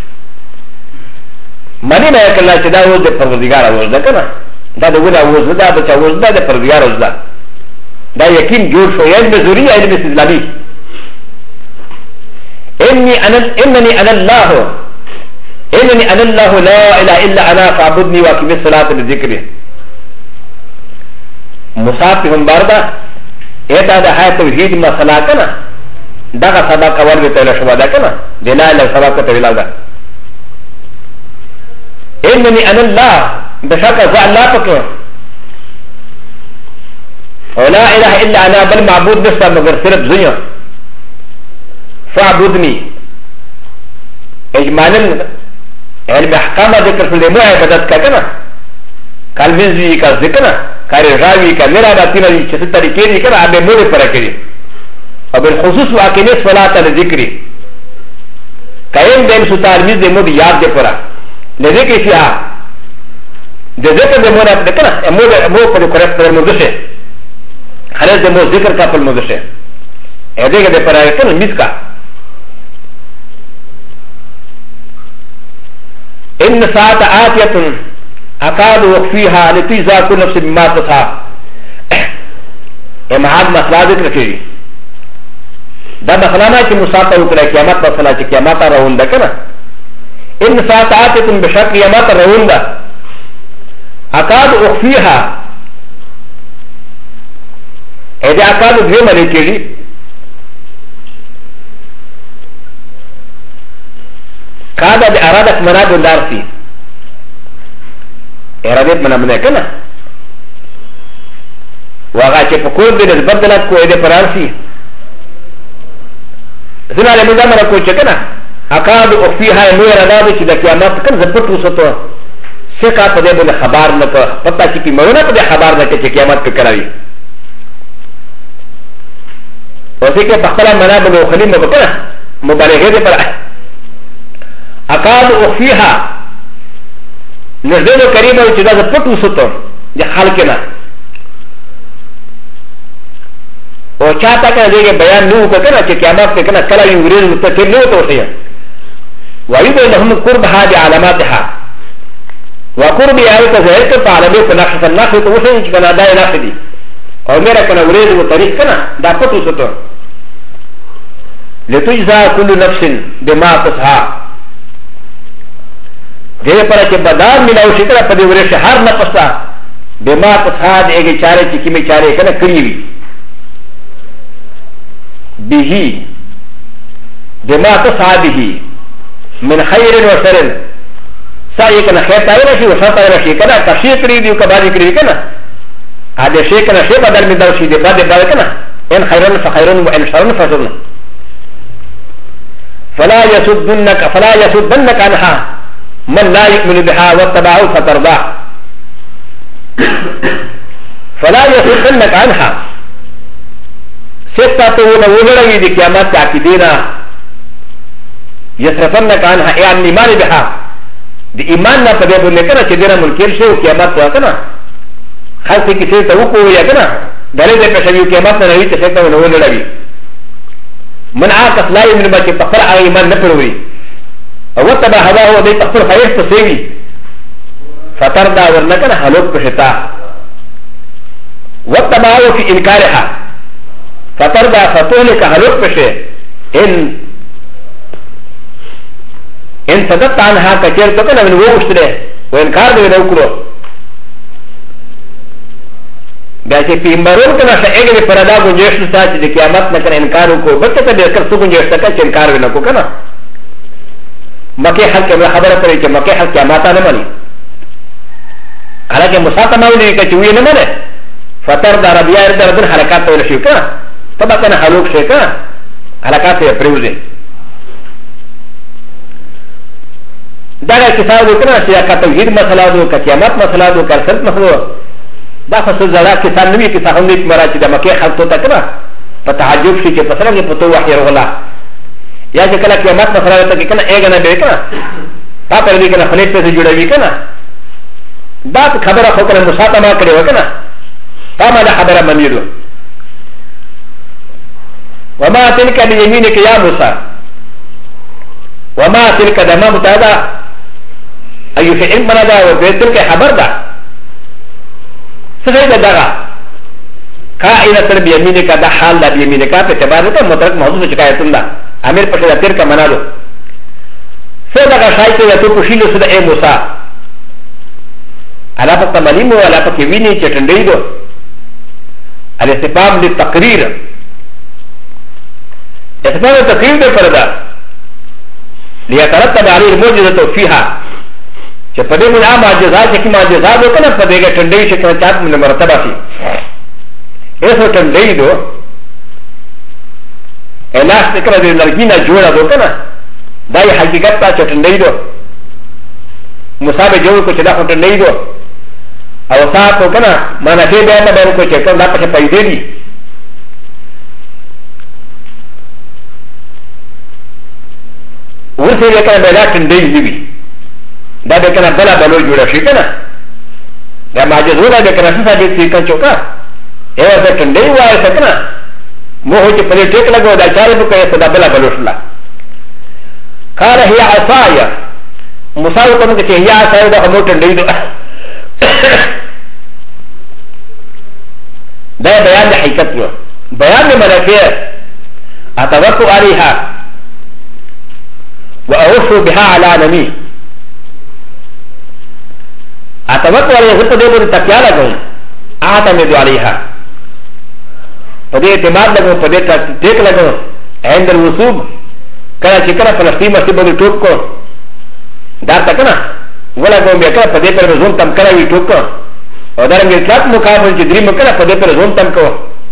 مانی نه کله چې دا و د پروردګار و ده کنه دا د ودا و ده د چا و ده د پروردګار و ده دا یقین جوړ شو یعنی مزوري علم استدلالي انني انا الله لا اله الا انا فاعبدني واقم الصلاه بذكري مصافهم بردا اتا دا هاي توحيد مساله كنا دا سبق اول بتولا شو دا كنا لا اله سبق تولا دا انني انا الله بشك ذا الله فكر ولا اله الا انا بل معبود نفسه مگر صرف زنيا فاعبدني اجمالا علم احكام ذكر في الموعظه عبادت كنا كالمزي كذكرنا كارجاوي كميرا باتينا چه طریقے دی کنا ابے مولے پر کری او بالخصوص واقعنے صلاۃ الذکر قائم دین سو تعلیم دے مود یاد دے پرا لذکر فیها دے ذکر دے مود اپ کنا مو پر کریکٹ پر مود سے خلاص دے مو ذکر کا پر مود سے اے دے دے پر کنا مس کا ان ساعت آتیۃ اكاد وفيها لتجزى كل نفس بما تسعى اما هذا مسألة ذكر كذي ده مسألة كي مساطة وكلا كيامات مسألة كي كيامات رون ده كنا إن ساعات بشك كيامات رون ده اكاد وفيها إذا اكاد ذي ملكي كاد بأرادة مناد الدارسي ارادت منا منه کنه واغا چې په کور دې بدلات کو دې پرانسي زنا له موږ مرا کو چې کنه اکاد او فيها نو ارادت چې د قیامت کنه زپټ وسته څه په دې باندې خبر نه پتا چې مړونه په دې خبر نه چې قیامت په کراوي او څه په خپل منابع او خلیل نه وکړه مبالغه دې پر اکاد او فيها نزدو قریب او چې دا پټ وسته د خلکنا او چاته کنه دغه بیان نو وکړه چې قیامت کې کنه کله یو ورځ ته تلو ته وته وایي به لهم قرب هذه علاماتها وقرب آية زهرت فعلمي فنخشة النخشة توشن كنا داي نخشة او ميرا كنا وريد وطريق كنا دا فتو ستو لتجزى كل نفس بما تسعى دې لپاره چې بدار ملاو شي کله په دې ورې هر نفس ته بما تسعى دې چارې چې کیمه چارې کنه کړی وي به بما تسعى به من خير وشر سعي کنه خیر تاویل شي او شر تاویل شي کنه تشریح کړی دی او کباجي کړی کنه ا دې شي کنه شي بدل می دا شي دې بعد بعد کنه ان خيرن فخيرن وان شرن فشرن فلا يصدنك عنها من لا يؤمن بها واتبعه فترضى فلا يصدنك عنها ستة ونولوي دي قيامات تعقيدنا يصرفنك عنها يعني الايمان بها دي ايماننا فبيبو لكنا چدنا ملكير شيء وقيامات تواكنا خلصي كسي توقو ويكنا دليل دي پشوي قيامات نوي تسيطة ونولوي من عاقص لا يؤمن بها تقرأ ايمان نفروي واتبع هواه دي تقول خير تسيوي فترضى ورنكنا هلوك بشتا واتبعه في انكارها فترضى فتولك هلوك بشي ان صدقت عنها كثير تكون من ووشتره وانكار دي نوكرو بياتي في مرون كنا شايغي فردا گنجيش نسا چه دي قيامت نكنا انكارو کو بلکه تا ديكر سو گنجيش تکا چه انكار ونکو کنا مكي حل كمرا خبر کري چه مكي حل قيامتا نمانی حالانکه مساطا ماولی که چوی نمانه فتر دا ربیا ارد ردن حرکات تولشیو کنا تبا کنا حلوک شي کنا حرکات سے پریوزه داغا کساو دو کنا چه کا توحید مسئلہ دو کا قیامت مسئلہ دو کا رسلت مسئلہ دو دا فصل زړه کې ځان نوې کې څنګه دې مرا چې د مکه خلکو ته کړه په تعجب شي چې په سره کې پتو وحي ورولا یا چې کله قیامت مسله ته کې کنه اګه نه به کنه تا پر دې کنه خلیفہ ته جوړوي کنه دا خبره خو کنه مساطمه کړي وکنه تا ما دا خبره منیدو وما تلك بيمينك يا موسى وما تلك دما متعدا ايو في علم دا وتلك خبر دا سيدا دغا كائنة بيمينك دا حال دا بيمينك فتبارك مترك موضوع شكاية الله امير پشد تیر کا منالو سيدا دغا شايك يتو پشيلو سيدا اي موسى على فقط مليمو على فقط ويني چتنديدو الاستفام للتقرير استفام للتقرير دي فردا ليترتب عليه الموجزة فيها چې په دې مونږه معجزات چې معجزات وکړه په دې کې ټنډې چې کله چات مونږ مرتبه شي ایسو ټنډې دو الاس کله دې لرګینا جوړه وکړه دا یې حقیقت ته ټنډې دو مصابه جوړ کو چې دا ټنډې دو او صاحب وکړه معنا دې بیان به کو چې کوم دا په پیدا دي ورته یې کله دا ټنډې دي دا به کنه بلا بلو جوړه شي کنه دا معجزونه به کنه څه دې څه کچو کا ایو څه ټنډې وای څه کنه مو هو چې په دې ټیک لګو دا چارې په کې دا بلا بلو شلا قال هي عصايا مصاو کوم چې هي عصايا دا مو ټنډې دو دا بیان د حقیقت نو بیان د منافع اتوقع عليها واوصوا بها على نمي اتوقع عليها زه په دې باندې تکیا لګوم اعتمد عليها په دې اعتماد لګوم په دې ټیک لګوم عند الوصول کله چې کله فلسطین مستی باندې ټوک کو دا تکنه ولا کوم بیا کله په دې پر زون تم کړی وی ټوک او دا رنګ اطلاق مقابل چې درې مکله په دې پر زون تم کو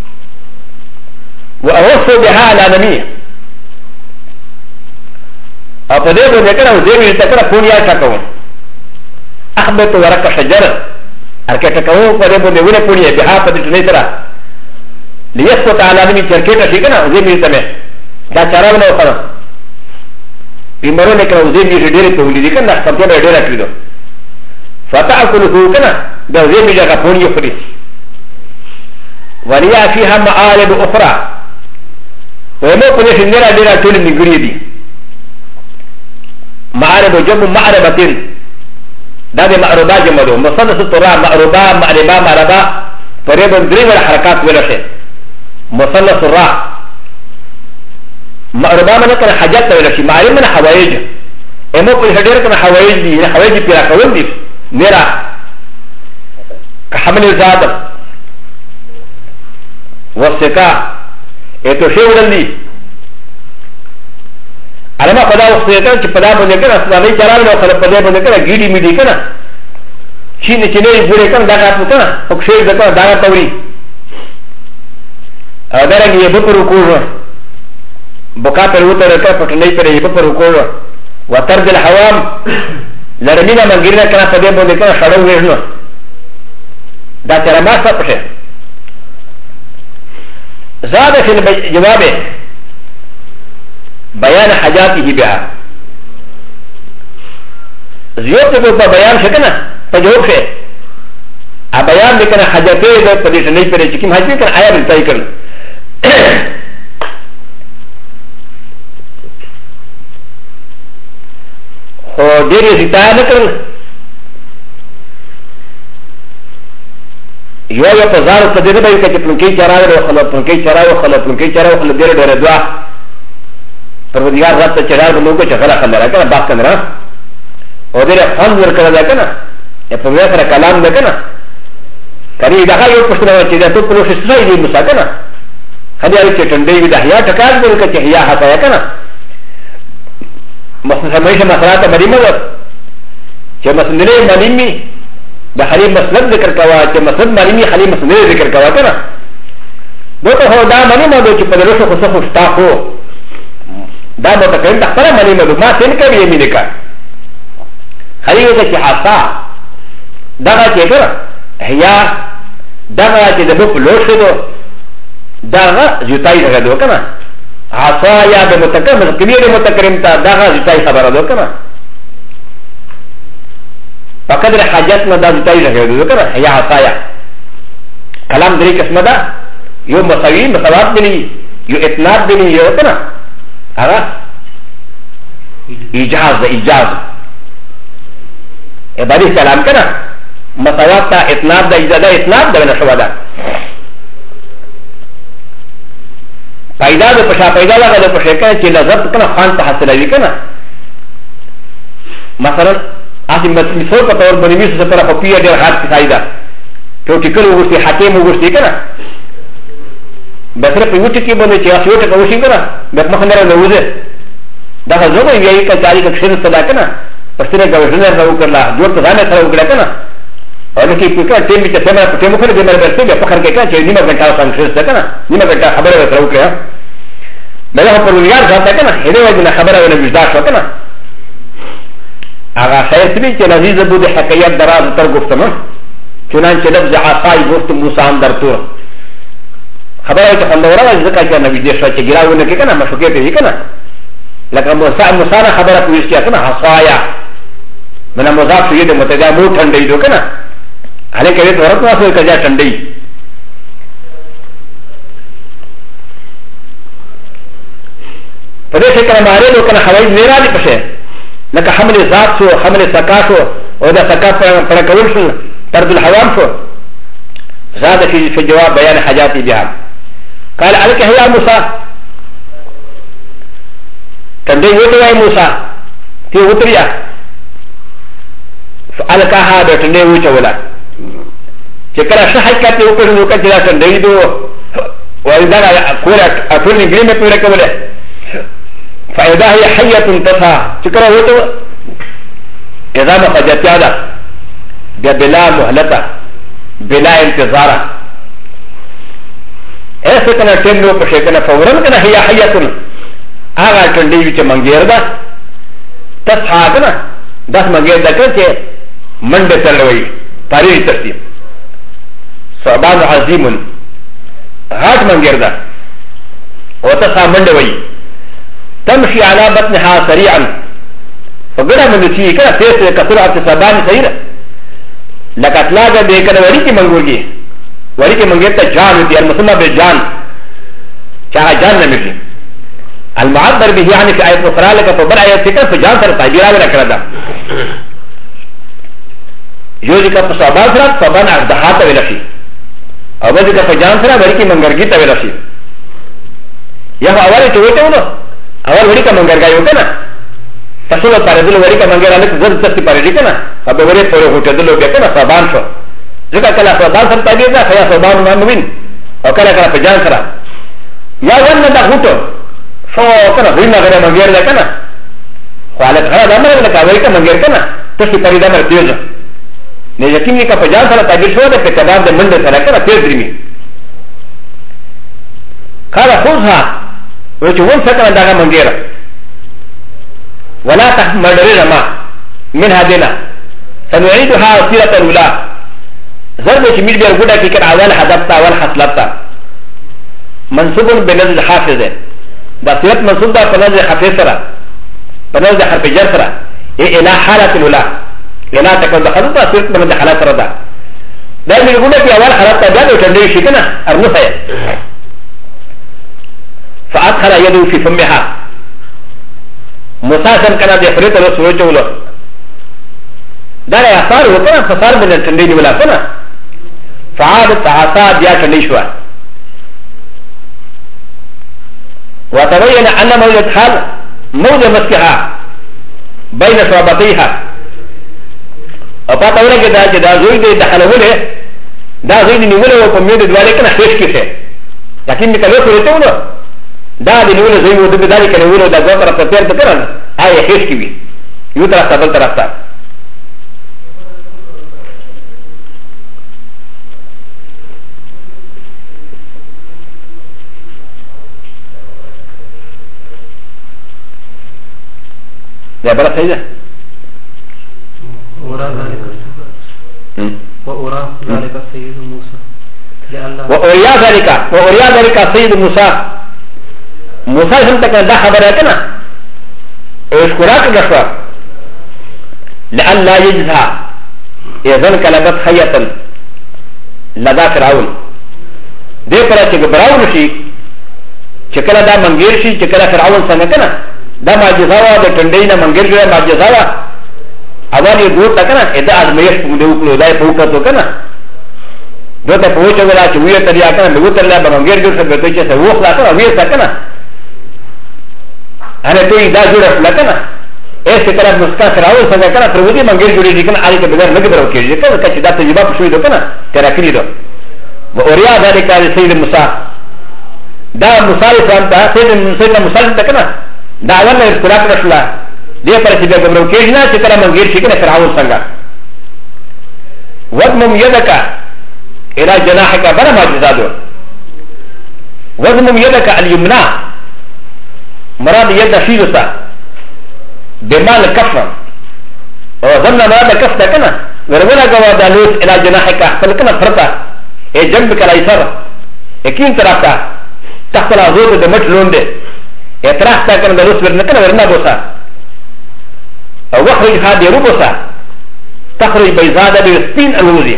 واوصوا بها على نمي او په دې باندې کله دې وی تکره پونیا تکو اخبت ورقه شجره ارکټه کوو په دې باندې ونه پونیا بها په دې نه سره ليسقط على نمي چرکټه شي کنه دې می ته دا چارو نه وکړه بیمارونه کله دې می ډېرې په ولې کنه څنګه به ډېر کړو فتاكله کنه دا دې می جګه پونیا خوري وليا فيها معالم اخرى ومو په دې څنګه ډېر ټول نیګری دي معارب جمع معربتين دا د معروبه جمع ده مثلث ترا معروبه معربه معربه پرې باندې درې وړ حرکات ولشه مثلث را معروبه من کنه حاجت ته ولشي معرب من حوائج امو په هډیر کنه حوائج دي حوائج پیرا کول دي میرا حمل زاد وسکا اته شی ولندي علما پدا وخت ته چې پدا باندې کنه اسلامي چرال نو خلک پدا باندې کنه ګیډي میډي کنه چی نه چنه ګورې کنه دا کار کنه او شی دغه دا توري ا درګي به پر وکړو بوکا پر وته راکړه پټنې پر یې پر وکړو وترد الحوام لرمينا منګیره کنه پدا باندې کنه شړو وېژنو دا تر ما څه پشه زاد في الجواب بيان حاجاته بها زيوت به بيان شكنا تجوب شيء ا بيان بكنا حاجته ده پدې نه پرې چې کوم حاجت کنه آیا بلتای کړ هو ډېر زیاته نه کړل یو په زارو په دې باندې چې پلوکي چراغ او خلک پلوکي چراغ او خلک پلوکي چراغ او خلک ډېر ډېر دعا پروردگار ذات ته چراغ لوګو چې غلا خلک راکنه باک کنه او دې خوان ورکړه دا کنه په وې سره کلام ده کنه کړي دا یو پښتنه چې دا ټول په لوشي سړي دې مسا کنه هدي چې ټنډې وي دا یا ټکار دې کې چې یا حتا کنه مثلا مېشه مسرات مریمه چې مسنلې مریمي د حلیم مسلک ذکر کوا چې مسلک مریمي حلیم مسلک ذکر کوا کنه دوته هو دا مریمه دو چې په لوشو خو څه فتا خو دا به تکریم د خپل مریمه دو ما څنګه کوي یې مې کا خلیو ته چې حتا دغه چې کړه هيا دغه چې د په لوشو دو دغه جوتای دغه دو کنه عصا یا د متکرم کبیر متکرم ته دغه جوتای خبره دو کنه فقدر حاجت نه دا جوتای دغه دو کنه هيا عصا یا کلام درې قسمه ده یو مساوی مساوات دی یو اتناب دی یو کنه هغه ایجاز ده ایجاز ابادی کلام کنه مساوات تا اتناب ده ایجاز ده اتناب ده نشوا ده پیدا ده پشا پیدا لگا ده پشا کنه چه لذت کنه خان تا حاصلوی کنه مثلا آسی مثال کا طور بنیمیسو سے پرا خپیه دیر حاد کسائی ده تو ٹکل وگوشتی حکیم وگوشتی کنه بسره په یو ټکی باندې چې اسو ټکو وشي کنه د مخنره نوځه دا ځوګي یی کا جاری کا خیر صدا کنه پښتنه غوښنه راو کړلا جوړ ته ځانه سره وګړه کنه او نو کې په ټیم کې څنګه په ټیم کې د مرګ څخه په خر کې کنه چې نیمه غنټه څنګه څه کنه نیمه غنټه خبره راو کړه بل په ولیار ځاته کنه هدا وځنه خبره ونه وجدا شو کنه هغه خیرتي چې لذیذ بده حکایت دراز تر گفتمه چنانچه لفظ عصای گفت موسی اندر تو خبره ته خلوره راځي ځکه چې نبی دې شاته ګراونه کې کنه مشوکې ته کنه لکه موسی نه خبره کوي چې کنه حصایا من مضاف شوی د متدا مو ټنډې دو کنه هله کې ورته واسه کجا ټنډې په دې څیر ماره نو کنه هواي نه راځي پښه لکه حمل ذات شو حمل سکاشو او دا سکا پر کول شو ترد الحوام شو زاد في جواب بيان حاجاتي بها قال عليك هي موسى كان يوتي موسى في وتريا فالكاها بتني وجولا شكرا شحكت وكذا وكذا تنديدو واذا كولا اتوني غريمه بيركبله فاذا هي حيه تسعى شكرا وتو اذا ما فجت هذا بلا مهلته بلا انتظار ایسے کنا ٹینڈو پشے کنا فورن کنا ہی حیاتن آغا ٹنڈی وچ منگیر دا تسعا کنا 10 منگیر دا کنا چے منڈے چلوئی تاریخ ترتیب صعبان عظیمن غاٹ منگیر دا و تسعا منڈے وئی تمشی علا بطنها سریعا فگڑا منڈے چی کنا تیس کسرعت صعبان سیر لکتلا دا بے کنا وری کی منگوگی ولی کے منگیتا جان ہوتی ہے المسلمہ بالجان چاہا جان نہ ملی المعبر بھی یعنی کہ آیت اخرى لکا پر بر آیت سکر پر جان سر تحبیرہ ولا کردا یو ځکه په صوبان سره صوبان اژدها ته ویل شي او بل ځکه په جان سره وړي کې منګرګي ته ویل شي یا اول ته وته نو اول وړي کې منګرګي وکنه تاسو له پردل وړي کې منګر الک زړه تاسو پردل کنه په وړي په هوټل دلو به کنه صوبان شو ځکه کله صوبان سره تابع ده یا صوبان نه وین او کله کله په جان سره یا ونه دا هوټل فو کنه وینه غره منګر ده کنه خو الک هغه د امر له کاوي کې منګر کنه تاسو پردل مر تیز نه یقین کې په جان سره تابع شو ده په کباب د منډه سره کنه تیز درمي کله خوځه و چې ون څنګه دا منګر ولا تحمل رما من هذنا سنعيدها سيرة الأولى ضرب شميل بيرغودا كي كان أول حدثتا أول حصلتا منصوب بنزل حافظ دا سيرة منصوب دا بنزل حافظ سرا بنزل حرف جر سرا إلى حالة الأولى إلى تكون دخلتا سيرة بنزل حالة سرا دا دا بيرغودا كي أول حالتا جاد وتندي شكنا أرنوها فأدخل يده في فمها مساسم كان دي فريت له سوى جولو دار اثار وكان فصار من التندين ولا كنا فعادت عصا ديا تنديشوا وتبين ان موجة حال موجة مسكها بين شعبتيها وقال لك دا زوي دي دخلوله دا زوي دي نوله وقميد دوالي كنا خيش كيسه لكن نكالو فريتو له دا د نوله زوی و د بدالي کنه ولو دا دوه طرف ته تیر کړل آی هیڅ کی وی یو طرف ته بل طرف ته دا بل څه ده وأورا ذلك سيد موسى وأوريا ذلك سيد موسى موسى هم تكن دا خبر كنا اشكراك جشوا لأن لا يجزها إذن كلبت خيطا لدى فرعون دي پرا چه براون شي چکلا دا منگیر شي چکلا فرعون سنگ کنا دا معجزاوا دا تندینا منگیر جوه معجزاوا اوانی دوت تا کنا ادا ازمیش پونده اکلو دای پوکتو کنا دو تا پوچه ولا چه ویر تریا کنا بگو تریا با منگیر جوه سبتو چه سا وخلا کنا ویر تا کنا انا تو دا جوړه لکنه ایسه طرف مسکا فراو څنګه کنه پر ودی منګر جوړی دي کنه اړ کې بغیر نه درو کېږي کنه چې دا تجربه په شوې ده کنه تر اخري ده و اوریا ذلك سيد موسی دا موسی اسلام ته سيد موسی ته کنه دا ونه اسکراک رسول دې پر چې درو کېږي نه چې کله منګر شي کنه فراو څنګه وضمم يدك الى جناحك بلا معجزات وضمم يدك اليمنى مراد يد شيلوسا بمال كفر وظن مراد كفتا كنا ورغنا قوى دالوس الى جناحك فلكنا فرطا اي جنبك الايسر اكين تراكتا تحت العزوط دمت لونده اي تراكتا كنا دالوس ورنكنا ورنا بوسا وخرج هذه روبوسا تخرج بيزادة بسبين الوزي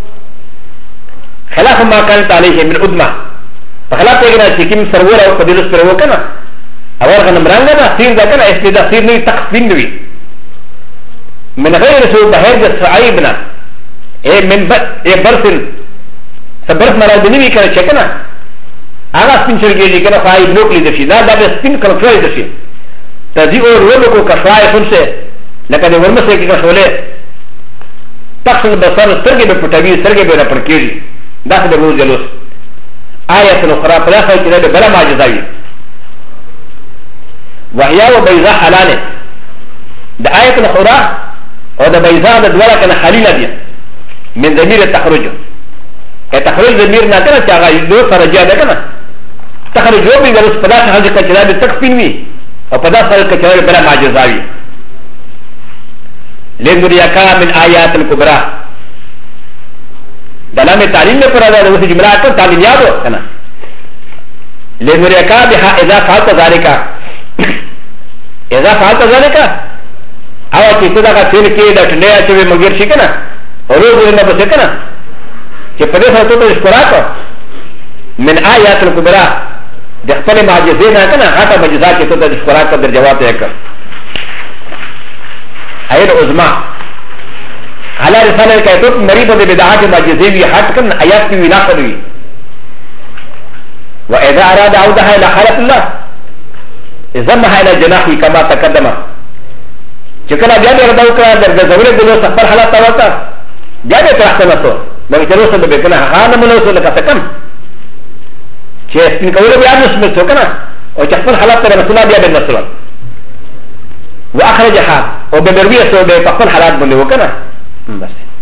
خلاف ما كانت عليه من أدمى فخلاف تغنى تكيم سرورة وقدلوس فرو كنا اول غنم رنگا دا سیر دا کنا اس دا سیر نوی تقسیم نوی من غیر سو بحیر دا سعیبنا اے من برسن سبرس مراد نوی کنا چکنا آغا سپین چرگی جی کنا خواهی نوکلی دشی دا دا سپین کنفرائی دشی تازی اور رولو کو کشوائی خون سے لکه دی ورمسے کی کشولے تقسل بسر سرگی بے پتاوی سرگی بے رپرکی جی دا سے روز جلوس آیت نخرا پلاخوی چیزا بے بلا معجزاوی وهي وبيضاء حلاله ده آية الأخرى وده بيضاء ده دولا كان حليلة دي من ضمير التخرج التخرج ضمير ناكنا تاغا يدو فرجاء ده كنا تخرج يومي ورس پدا سهل كچرا بتكفين وي او پدا سهل كچرا بلا معجزاوي لنريكا من آيات الكبرى دلام تعليم میں پرا ده وسي جملہ کر تعلیم یادو کنا لنريكا بها اذا فعلت ذلك اذا فعلت ذلك او چې څه دا فعل کې د ټنډه چې مګر شي کنه روز نه بس کنه چې په دې سره ته اشتراک من آیات الکبرى د خپل معجزې نه کنه هغه معجزات چې ته د اشتراک په جواب ته کړ ایر عظما على رسالة كيتوت مريض بدعات مجزية حتى آيات في ولاقلوي وإذا أراد عودها إلى حالة الله إزمها إلى جناحه كما تقدم شكرا جابي ردوكا درجة زولة دلو سفر حالة توقع جابي ترحسن أصول لو يتروسل بكنا هانا ملوسل لك سكم شيء كولا بيان نسمع سكنا وشفر حالة رسول الله بيان نسول وأخرجها وبمروية سوى بفقل حالات بلو كنا بس